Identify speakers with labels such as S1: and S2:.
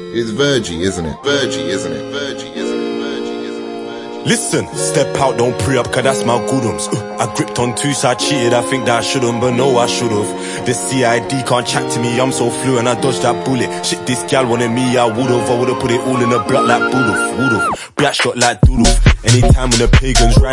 S1: It's Virgie, isn't it? Virgie, isn't it? Virgie, isn't it? Virgie, isn't it? Virgie.
S2: Listen, step out, don't pre up, cause that's my goodums. I gripped on two, so I cheated, I think that I shouldn't, but no, I should've. The CID can't chat to me, I'm so fluent, I dodged that bullet. Shit, this gal wanted me, I would've put it all in the block like would've. Black shot like doodle. Anytime when the pagans ran